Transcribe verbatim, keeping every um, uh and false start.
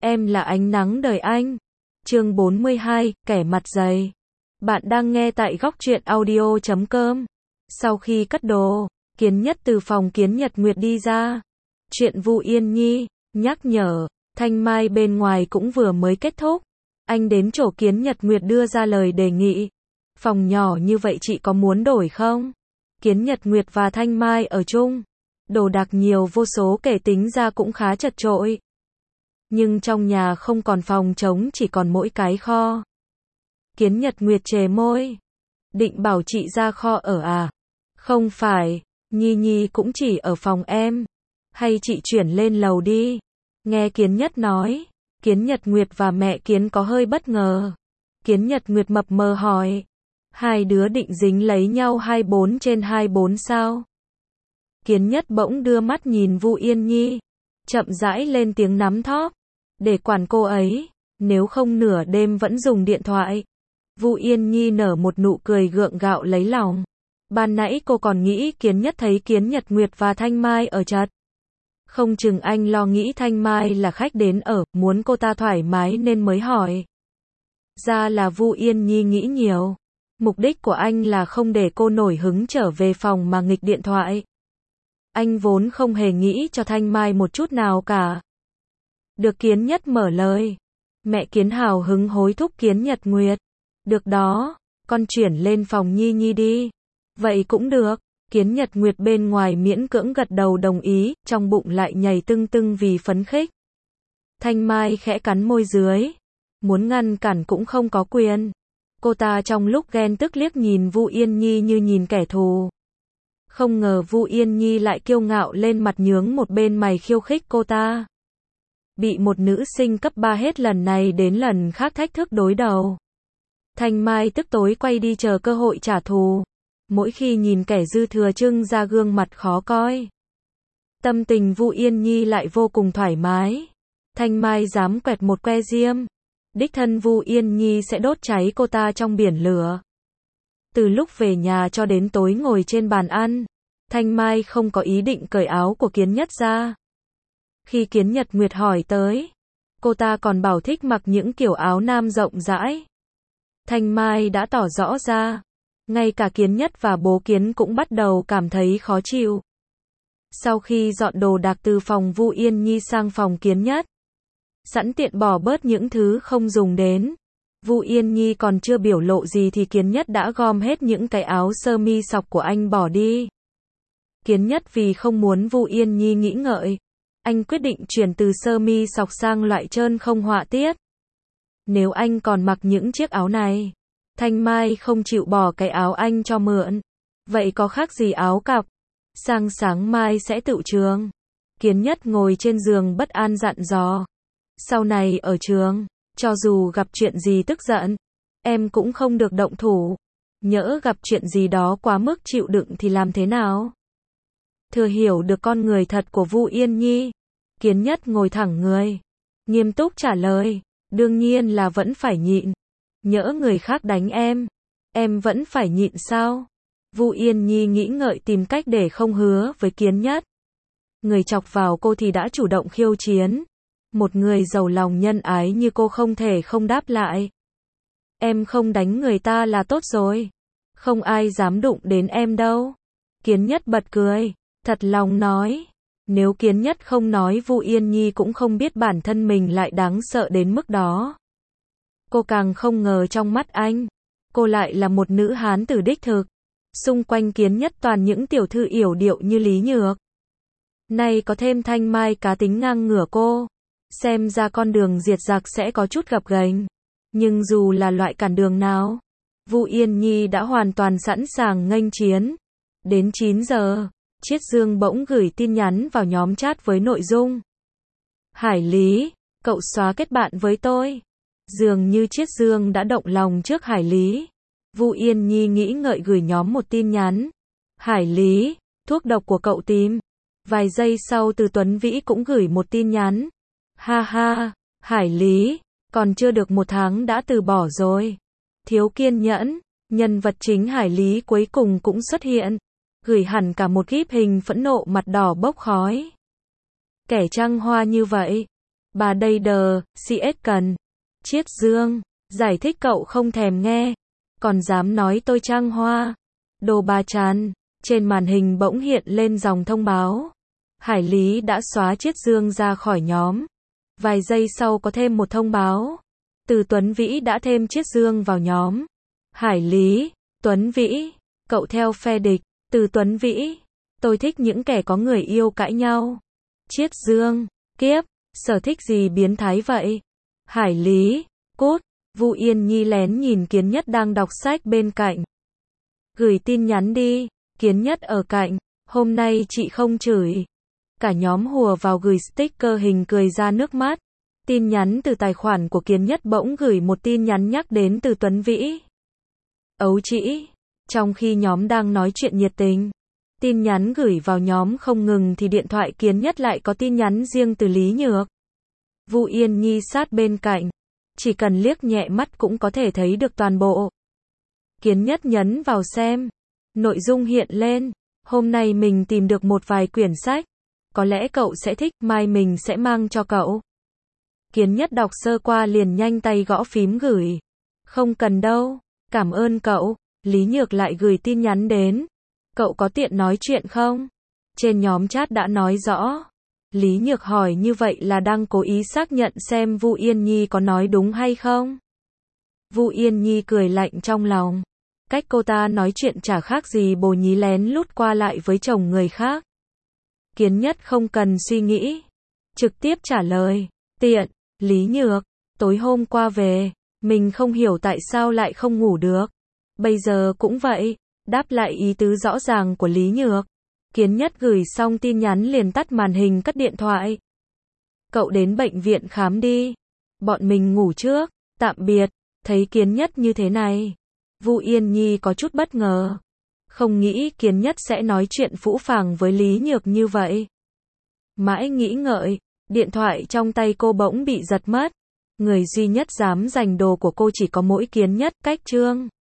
Em là ánh nắng đời anh. Chương bốn mươi hai, kẻ mặt dày. Bạn đang nghe tại góc truyện audio chấm com. Sau khi cất đồ, Kiến Nhất từ phòng Kiến Nhật Nguyệt đi ra. Chuyện Vu Yên Nhi, nhắc nhở, thanh mai bên ngoài cũng vừa mới kết thúc. Anh đến chỗ Kiến Nhật Nguyệt đưa ra lời đề nghị. Phòng nhỏ như vậy chị có muốn đổi không? Kiến Nhật Nguyệt và thanh mai ở chung. Đồ đạc nhiều vô số kể tính ra cũng khá chật chội. Nhưng trong nhà không còn phòng trống, chỉ còn mỗi cái kho. Kiến Nhật Nguyệt chề môi. Định bảo chị ra kho ở à? Không phải, Nhi Nhi cũng chỉ ở phòng em. Hay chị chuyển lên lầu đi? Nghe Kiến Nhất nói, Kiến Nhật Nguyệt và mẹ Kiến có hơi bất ngờ. Kiến Nhật Nguyệt mập mờ hỏi. Hai đứa định dính lấy nhau hai mươi bốn trên hai mươi bốn sao? Kiến Nhất bỗng đưa mắt nhìn Vu Yên Nhi. Chậm rãi lên tiếng nắm thóp. Để quản cô ấy, nếu không nửa đêm vẫn dùng điện thoại. Vu Yên Nhi nở một nụ cười gượng gạo lấy lòng. Ban nãy cô còn nghĩ Kiến Nhất thấy Kiến Nhật Nguyệt và Thanh Mai ở chật. Không chừng anh lo nghĩ Thanh Mai là khách đến ở, muốn cô ta thoải mái nên mới hỏi. Ra là Vu Yên Nhi nghĩ nhiều. Mục đích của anh là không để cô nổi hứng trở về phòng mà nghịch điện thoại. Anh vốn không hề nghĩ cho Thanh Mai một chút nào cả. Được Kiến Nhất mở lời. Mẹ Kiến hào hứng hối thúc Kiến Nhật Nguyệt. Được đó, con chuyển lên phòng Nhi Nhi đi. Vậy cũng được. Kiến Nhật Nguyệt bên ngoài miễn cưỡng gật đầu đồng ý, trong bụng lại nhảy tưng tưng vì phấn khích. Thanh Mai khẽ cắn môi dưới. Muốn ngăn cản cũng không có quyền. Cô ta trong lúc ghen tức liếc nhìn Vu Yên Nhi như nhìn kẻ thù. Không ngờ Vu Yên Nhi lại kiêu ngạo lên mặt nhướng một bên mày khiêu khích cô ta. Bị một nữ sinh cấp ba hết lần này đến lần khác thách thức đối đầu. Thanh Mai tức tối quay đi chờ cơ hội trả thù. Mỗi khi nhìn kẻ dư thừa trưng ra gương mặt khó coi. Tâm tình Vu Yên Nhi lại vô cùng thoải mái. Thanh Mai dám quẹt một que diêm. Đích thân Vu Yên Nhi sẽ đốt cháy cô ta trong biển lửa. Từ lúc về nhà cho đến tối ngồi trên bàn ăn, Thanh Mai không có ý định cởi áo của Kiến Nhất ra. Khi Kiến Nhật Nguyệt hỏi tới, cô ta còn bảo thích mặc những kiểu áo nam rộng rãi. Thanh Mai đã tỏ rõ ra. Ngay cả Kiến Nhất và bố Kiến cũng bắt đầu cảm thấy khó chịu. Sau khi dọn đồ đạc từ phòng Vu Yên Nhi sang phòng Kiến Nhất, sẵn tiện bỏ bớt những thứ không dùng đến. Vu Yên Nhi còn chưa biểu lộ gì thì Kiến Nhất đã gom hết những cái áo sơ mi sọc của anh bỏ đi. Kiến Nhất vì không muốn Vu Yên Nhi nghĩ ngợi, anh quyết định chuyển từ sơ mi sọc sang loại trơn không họa tiết. Nếu anh còn mặc những chiếc áo này, Thanh Mai không chịu bỏ cái áo anh cho mượn. Vậy có khác gì áo cặp? Sang sáng mai sẽ tựu trường. Kiến Nhất ngồi trên giường bất an dặn dò. Sau này ở trường, cho dù gặp chuyện gì tức giận, em cũng không được động thủ. Nhỡ gặp chuyện gì đó quá mức chịu đựng thì làm thế nào? Thừa hiểu được con người thật của Vu Yên Nhi, Kiến Nhất ngồi thẳng người, nghiêm túc trả lời. Đương nhiên là vẫn phải nhịn. Nhỡ người khác đánh em, em vẫn phải nhịn sao? Vu Yên Nhi nghĩ ngợi tìm cách để không hứa với Kiến Nhất. Người chọc vào cô thì đã chủ động khiêu chiến. Một người giàu lòng nhân ái như cô không thể không đáp lại. Em không đánh người ta là tốt rồi. Không ai dám đụng đến em đâu. Kiến Nhất bật cười, thật lòng nói. Nếu Kiến Nhất không nói Vu Yên Nhi cũng không biết bản thân mình lại đáng sợ đến mức đó. Cô càng không ngờ trong mắt anh, cô lại là một nữ hán tử đích thực. Xung quanh Kiến Nhất toàn những tiểu thư yểu điệu như Lý Nhược. Nay có thêm Thanh Mai cá tính ngang ngửa cô. Xem ra con đường diệt giặc sẽ có chút gập ghềnh. Nhưng dù là loại cản đường nào, Vu Yên Nhi đã hoàn toàn sẵn sàng nghênh chiến. Đến chín giờ, Chiết Dương bỗng gửi tin nhắn vào nhóm chat với nội dung. Hải Lý, cậu xóa kết bạn với tôi. Dường như Chiết Dương đã động lòng trước Hải Lý. Vu Yên Nhi nghĩ ngợi gửi nhóm một tin nhắn. Hải Lý, thuốc độc của cậu tìm. Vài giây sau Từ Tuấn Vĩ cũng gửi một tin nhắn. Ha ha, Hải Lý, còn chưa được một tháng đã từ bỏ rồi. Thiếu kiên nhẫn, nhân vật chính Hải Lý cuối cùng cũng xuất hiện. Gửi hẳn cả một kíp hình phẫn nộ mặt đỏ bốc khói. Kẻ trăng hoa như vậy, Bà đây đờ, xê ét cần. Chiết Dương, giải thích cậu không thèm nghe. Còn dám nói tôi trang hoa. Đồ bà chán. Trên màn hình bỗng hiện lên dòng thông báo. Hải Lý đã xóa Chiết Dương ra khỏi nhóm. Vài giây sau có thêm một thông báo. Từ Tuấn Vĩ đã thêm Chiết Dương vào nhóm. Hải Lý, Tuấn Vĩ, cậu theo phe địch. Từ Tuấn Vĩ, tôi thích những kẻ có người yêu cãi nhau. Chiết Dương, kiếp, sở thích gì biến thái vậy? Hải Lý, cút. Vu Yên Nhi lén nhìn Kiến Nhất đang đọc sách bên cạnh. Gửi tin nhắn đi. Kiến Nhất ở cạnh. Hôm nay chị không chửi. Cả nhóm hùa vào gửi sticker hình cười ra nước mắt. Tin nhắn từ tài khoản của Kiến Nhất bỗng gửi một tin nhắn nhắc đến Từ Tuấn Vĩ. Ấu trĩ. Trong khi nhóm đang nói chuyện nhiệt tình, tin nhắn gửi vào nhóm không ngừng thì điện thoại Kiến Nhất lại có tin nhắn riêng từ Lý Nhược. Vu Yên Nhi sát bên cạnh. Chỉ cần liếc nhẹ mắt cũng có thể thấy được toàn bộ. Kiến Nhất nhấn vào xem. Nội dung hiện lên. Hôm nay mình tìm được một vài quyển sách. Có lẽ cậu sẽ thích, mai mình sẽ mang cho cậu. Kiến Nhất đọc sơ qua liền nhanh tay gõ phím gửi. Không cần đâu. Cảm ơn cậu. Lý Nhược lại gửi tin nhắn đến. Cậu có tiện nói chuyện không? Trên nhóm chat đã nói rõ. Lý Nhược hỏi như vậy là đang cố ý xác nhận xem Vu Yên Nhi có nói đúng hay không. Vu Yên Nhi cười lạnh trong lòng. Cách cô ta nói chuyện chả khác gì bồ nhí lén lút qua lại với chồng người khác. Kiến Nhất không cần suy nghĩ. Trực tiếp trả lời. Tiện, Lý Nhược, tối hôm qua về, mình không hiểu tại sao lại không ngủ được. Bây giờ cũng vậy. Đáp lại ý tứ rõ ràng của Lý Nhược. Kiến Nhất gửi xong tin nhắn liền tắt màn hình cất điện thoại. Cậu đến bệnh viện khám đi. Bọn mình ngủ trước. Tạm biệt. Thấy Kiến Nhất như thế này, Vu Yên Nhi có chút bất ngờ. Không nghĩ Kiến Nhất sẽ nói chuyện phũ phàng với Lý Nhược như vậy. Mãi nghĩ ngợi, điện thoại trong tay cô bỗng bị giật mất. Người duy nhất dám giành đồ của cô chỉ có mỗi Kiến Nhất. Cách Trương.